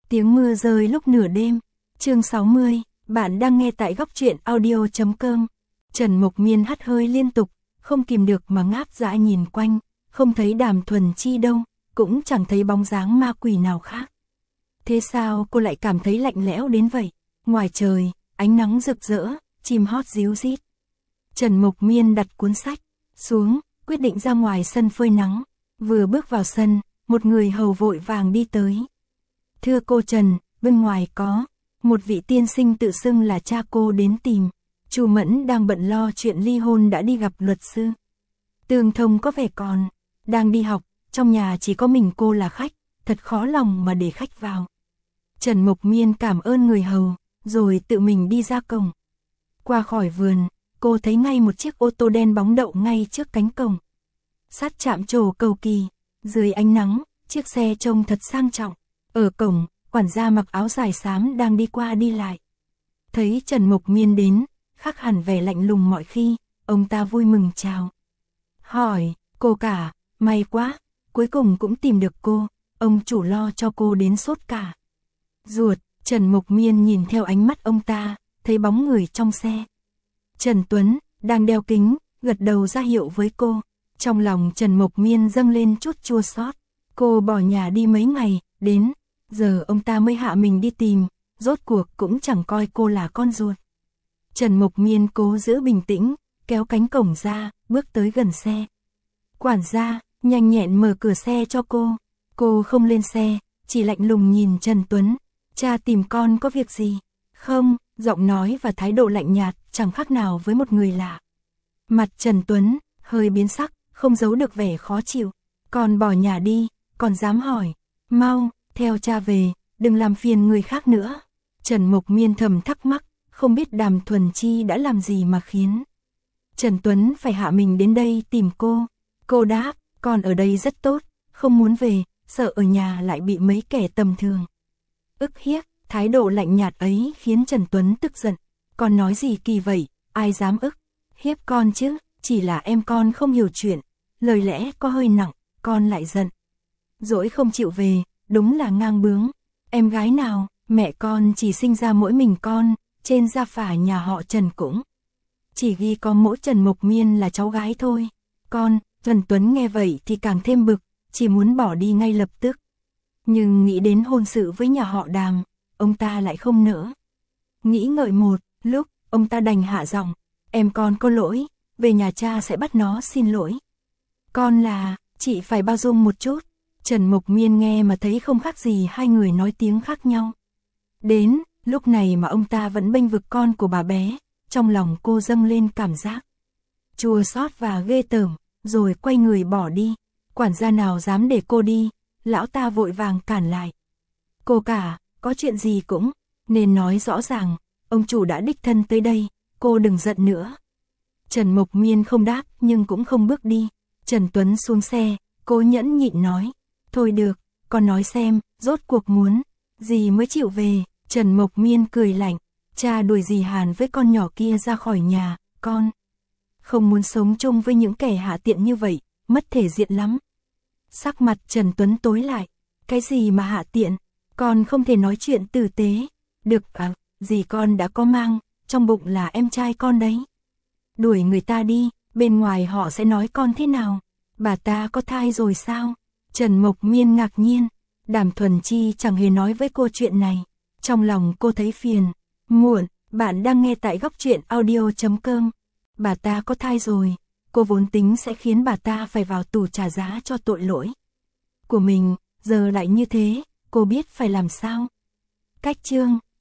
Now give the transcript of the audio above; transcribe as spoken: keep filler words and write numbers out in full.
Tiếng mưa rơi lúc nửa đêm. Chương sáu mươi, bạn đang nghe tại góc truyện audio chấm com. Trần Mộc Miên hắt hơi liên tục, không kìm được mà ngáp dã nhìn quanh, không thấy Đàm Thuần Chi đâu, cũng chẳng thấy bóng dáng ma quỷ nào khác. Thế sao cô lại cảm thấy lạnh lẽo đến vậy? Ngoài trời, ánh nắng rực rỡ, chim hót ríu rít. Trần Mộc Miên đặt cuốn sách xuống, quyết định ra ngoài sân phơi nắng. Vừa bước vào sân, một người hầu vội vàng đi tới. Thưa cô Trần, bên ngoài có một vị tiên sinh tự xưng là cha cô đến tìm. Chu Mẫn đang bận lo chuyện ly hôn đã đi gặp luật sư. Tương Thông có vẻ còn đang đi học, trong nhà chỉ có mình cô là khách, thật khó lòng mà để khách vào. Trần Mộc Miên cảm ơn người hầu, rồi tự mình đi ra cổng. Qua khỏi vườn, cô thấy ngay một chiếc ô tô đen bóng đậu ngay trước cánh cổng. Sát chạm trổ cầu kỳ, dưới ánh nắng, chiếc xe trông thật sang trọng. Ở cổng, quản gia mặc áo dài xám đang đi qua đi lại. Thấy Trần Mộc Miên đến, khác hẳn vẻ lạnh lùng mọi khi, ông ta vui mừng chào. Hỏi, cô cả, may quá, cuối cùng cũng tìm được cô, ông chủ lo cho cô đến sốt cả. Ruột, Trần Mộc Miên nhìn theo ánh mắt ông ta, thấy bóng người trong xe. Trần Tuấn, đang đeo kính, gật đầu ra hiệu với cô. Trong lòng Trần Mộc Miên dâng lên chút chua xót. Cô bỏ nhà đi mấy ngày, đến giờ ông ta mới hạ mình đi tìm, rốt cuộc cũng chẳng coi cô là con ruột. Trần Mộc Miên cố giữ bình tĩnh, kéo cánh cổng ra, bước tới gần xe. Quản gia, nhanh nhẹn mở cửa xe cho cô. Cô không lên xe, chỉ lạnh lùng nhìn Trần Tuấn. Cha tìm con có việc gì? Không, giọng nói và thái độ lạnh nhạt, chẳng khác nào với một người lạ. Mặt Trần Tuấn hơi biến sắc, không giấu được vẻ khó chịu. Con bỏ nhà đi, còn dám hỏi. Mau, theo cha về, đừng làm phiền người khác nữa. Trần Mộc Miên thầm thắc mắc, không biết Đàm Thuần Chi đã làm gì mà khiến Trần Tuấn phải hạ mình đến đây tìm cô. Cô đáp, con ở đây rất tốt, không muốn về, sợ ở nhà lại bị mấy kẻ tầm thường ức hiếp. Thái độ lạnh nhạt ấy khiến Trần Tuấn tức giận. Con nói gì kỳ vậy, ai dám ức hiếp con chứ, chỉ là em con không hiểu chuyện. Lời lẽ có hơi nặng, con lại giận dỗi không chịu về, đúng là ngang bướng. Em gái nào, mẹ con chỉ sinh ra mỗi mình con, trên gia phả nhà họ Trần cũng chỉ ghi có mỗi Trần Mộc Miên là cháu gái thôi. Con, Trần Tuấn nghe vậy thì càng thêm bực, chỉ muốn bỏ đi ngay lập tức. Nhưng nghĩ đến hôn sự với nhà họ Đàm, ông ta lại không nỡ. Nghĩ ngợi một lúc, ông ta đành hạ giọng, em con có lỗi, về nhà cha sẽ bắt nó xin lỗi. Con là, chị phải bao dung một chút. Trần Mộc Miên nghe mà thấy không khác gì hai người nói tiếng khác nhau. Đến lúc này mà ông ta vẫn bênh vực con của bà bé, trong lòng cô dâng lên cảm giác chua xót và ghê tởm, rồi quay người bỏ đi. Quản gia nào dám để cô đi, lão ta vội vàng cản lại. Cô cả, có chuyện gì cũng nên nói rõ ràng, ông chủ đã đích thân tới đây, cô đừng giận nữa. Trần Mộc Miên không đáp nhưng cũng không bước đi. Trần Tuấn xuống xe, cố nhẫn nhịn nói, thôi được, con nói xem, rốt cuộc muốn gì mới chịu về. Trần Mộc Miên cười lạnh, cha đuổi dì Hàn với con nhỏ kia ra khỏi nhà, con không muốn sống chung với những kẻ hạ tiện như vậy, mất thể diện lắm. Sắc mặt Trần Tuấn tối lại, cái gì mà hạ tiện, con không thể nói chuyện tử tế. Được à, dì con đã có mang, trong bụng là em trai con đấy. Đuổi người ta đi, bên ngoài họ sẽ nói con thế nào? Bà ta có thai rồi sao? Trần Mộc Miên ngạc nhiên, Đàm Thuần Chi chẳng hề nói với cô chuyện này. Trong lòng cô thấy phiền. Muộn, bạn đang nghe tại góc truyện audio chấm com. Bà ta có thai rồi, cô vốn tính sẽ khiến bà ta phải vào tù trả giá cho tội lỗi của mình, giờ lại như thế, cô biết phải làm sao. Cách chương